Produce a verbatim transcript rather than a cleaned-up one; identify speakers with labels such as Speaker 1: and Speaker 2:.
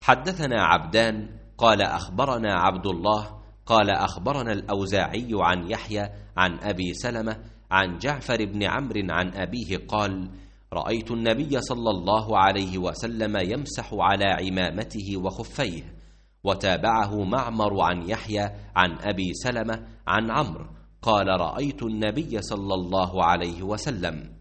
Speaker 1: حدثنا عبدان قال أخبرنا عبد الله قال أخبرنا الأوزاعي عن يحيى عن أبي سلمة عن جعفر بن عمرو عن أبيه قال: رأيت النبي صلى الله عليه وسلم يمسح على عمامته وخفيه. وتابعه معمر عن يحيى عن أبي سلمة عن عمرو قال: رأيت النبي صلى الله عليه وسلم